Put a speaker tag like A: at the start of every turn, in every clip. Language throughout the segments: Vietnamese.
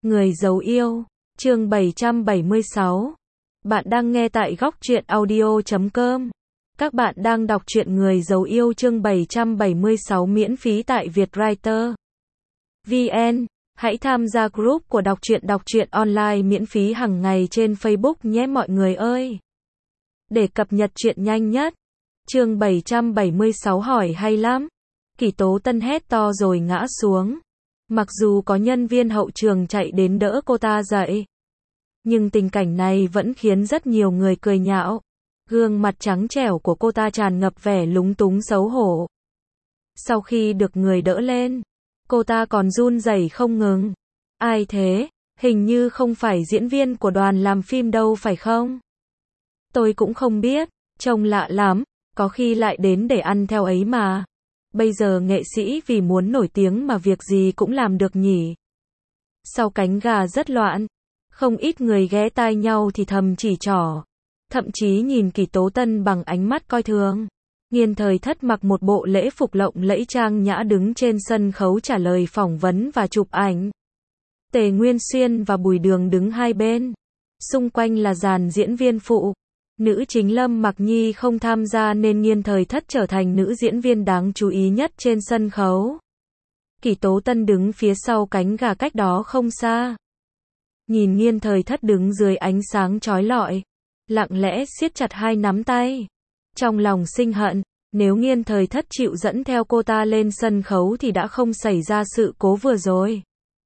A: Người giấu yêu, chương 776. Bạn đang nghe tại góc truyện audio.com. Các bạn đang đọc truyện Người giấu yêu chương 776 miễn phí tại Vietwriter VN. Hãy tham gia group của đọc truyện online miễn phí hàng ngày trên Facebook nhé mọi người ơi. Để cập nhật truyện nhanh nhất. Chương 776 hỏi hay lắm. Kỷ Tố Tân hét to rồi ngã xuống. Mặc dù có nhân viên hậu trường chạy đến đỡ cô ta dậy, nhưng tình cảnh này vẫn khiến rất nhiều người cười nhạo. Gương mặt trắng trẻo của cô ta tràn ngập vẻ lúng túng xấu hổ. Sau khi được người đỡ lên, cô ta còn run rẩy không ngừng. Ai thế? Hình như không phải diễn viên của đoàn làm phim đâu phải không? Tôi cũng không biết, trông lạ lắm, có khi lại đến để ăn theo ấy mà. Bây giờ nghệ sĩ vì muốn nổi tiếng mà việc gì cũng làm được nhỉ. Sau cánh gà rất loạn, không ít người ghé tai nhau thì thầm chỉ trỏ. Thậm chí nhìn Kỷ Tố Tân bằng ánh mắt coi thường. Nghiên Thời Thất mặc một bộ lễ phục lộng lẫy trang nhã đứng trên sân khấu trả lời phỏng vấn và chụp ảnh. Tề Nguyên Xuyên và Bùi Đường đứng hai bên. Xung quanh là dàn diễn viên phụ. Nữ chính Lâm Mặc Nhi không tham gia nên Nghiên Thời Thất trở thành nữ diễn viên đáng chú ý nhất trên sân khấu. Kỷ Tố Tân đứng phía sau cánh gà cách đó không xa. Nhìn Nghiên Thời Thất đứng dưới ánh sáng chói lọi, lặng lẽ siết chặt hai nắm tay. Trong lòng sinh hận, nếu Nghiên Thời Thất chịu dẫn theo cô ta lên sân khấu thì đã không xảy ra sự cố vừa rồi.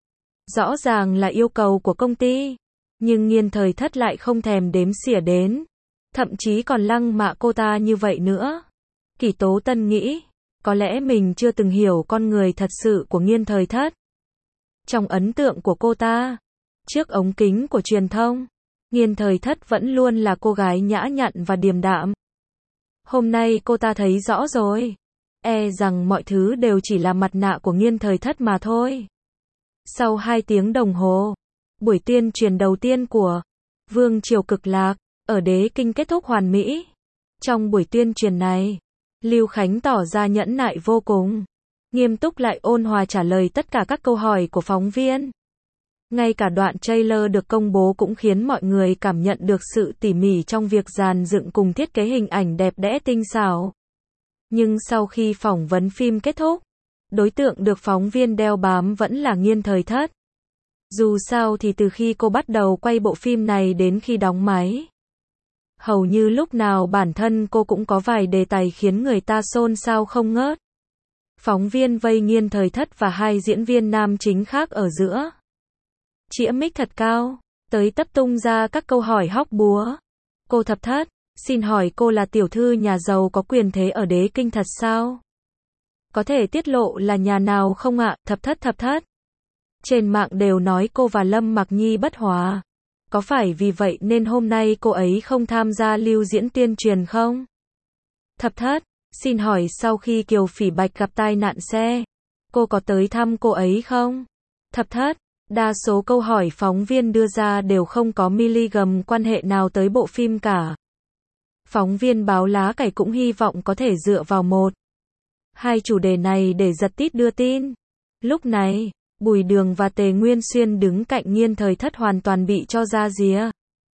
A: Rõ ràng là yêu cầu của công ty, nhưng Nghiên Thời Thất lại không thèm đếm xỉa đến. Thậm chí còn lăng mạ cô ta như vậy nữa. Kỷ Tố Tân nghĩ, có lẽ mình chưa từng hiểu con người thật sự của Nghiên Thời Thất. Trong ấn tượng của cô ta, trước ống kính của truyền thông, Nghiên Thời Thất vẫn luôn là cô gái nhã nhặn và điềm đạm. Hôm nay cô ta thấy rõ rồi. Rằng mọi thứ đều chỉ là mặt nạ của Nghiên Thời Thất mà thôi. Sau 2 tiếng đồng hồ, buổi tuyên truyền đầu tiên của Vương Triều Cực Lạc ở Đế Kinh kết thúc hoàn mỹ. Trong buổi tuyên truyền này, Lưu Khánh tỏ ra nhẫn nại vô cùng, nghiêm túc lại ôn hòa trả lời tất cả các câu hỏi của phóng viên. Ngay cả đoạn trailer được công bố cũng khiến mọi người cảm nhận được sự tỉ mỉ trong việc dàn dựng cùng thiết kế hình ảnh đẹp đẽ tinh xảo. Nhưng sau khi phỏng vấn phim kết thúc, đối tượng được phóng viên đeo bám vẫn là Nghiên Thời Thất. Dù sao thì từ khi cô bắt đầu quay bộ phim này đến khi đóng máy, hầu như lúc nào bản thân cô cũng có vài đề tài khiến người ta xôn xao không ngớt. Phóng viên vây Nghiên Thời Thất và 2 diễn viên nam chính khác ở giữa. Chĩa mic thật cao, tới tấp tung ra các câu hỏi hóc búa. Cô Thập Thất, xin hỏi cô là tiểu thư nhà giàu có quyền thế ở Đế Kinh thật sao? Có thể tiết lộ là nhà nào không ạ? Thập Thất. Trên mạng đều nói cô và Lâm Mặc Nhi bất hòa. Có phải vì vậy nên hôm nay cô ấy không tham gia lưu diễn tuyên truyền không? Thập Thất, xin hỏi sau khi Kiều Phỉ Bạch gặp tai nạn xe, cô có tới thăm cô ấy không? Thập Thất, đa số câu hỏi phóng viên đưa ra đều không có miligam quan hệ nào tới bộ phim cả. Phóng viên báo Lá Cải cũng hy vọng có thể dựa vào 1-2 chủ đề này để giật tít đưa tin. Lúc này, Bùi Đường và Tề Nguyên Xuyên đứng cạnh Nghiên Thời Thất hoàn toàn bị cho ra rìa.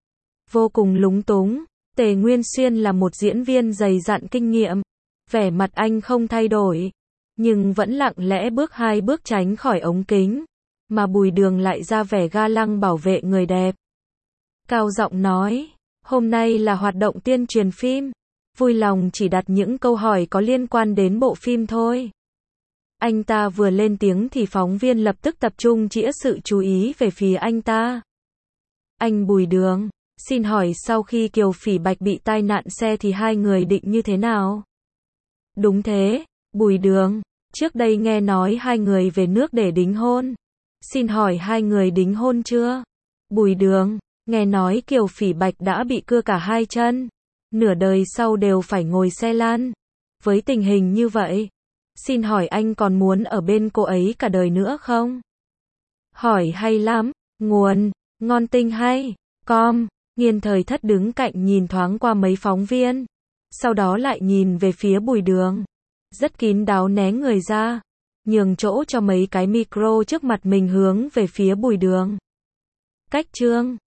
A: Vô cùng lúng túng, Tề Nguyên Xuyên là một diễn viên dày dặn kinh nghiệm. Vẻ mặt anh không thay đổi, nhưng vẫn lặng lẽ bước 2 bước tránh khỏi ống kính. Mà Bùi Đường lại ra vẻ ga lăng bảo vệ người đẹp. Cao giọng nói, hôm nay là hoạt động tuyên truyền phim. Vui lòng chỉ đặt những câu hỏi có liên quan đến bộ phim thôi. Anh ta vừa lên tiếng thì phóng viên lập tức tập trung chĩa sự chú ý về phía anh ta. Anh Bùi Đường, xin hỏi sau khi Kiều Phỉ Bạch bị tai nạn xe thì 2 người định như thế nào? Đúng thế, Bùi Đường, trước đây nghe nói 2 người về nước để đính hôn. Xin hỏi 2 người đính hôn chưa? Bùi Đường, nghe nói Kiều Phỉ Bạch đã bị cưa cả 2 chân. Nửa đời sau đều phải ngồi xe lăn. Với tình hình như vậy, xin hỏi anh còn muốn ở bên cô ấy cả đời nữa không? Hỏi hay lắm, nguồn, ngon tinh hay, com. Nghiên Thời Thất đứng cạnh nhìn thoáng qua mấy phóng viên. Sau đó lại nhìn về phía Bùi Đường. Rất kín đáo né người ra. nhường chỗ cho mấy cái micro trước mặt mình hướng về phía Bùi Đường. Cách chương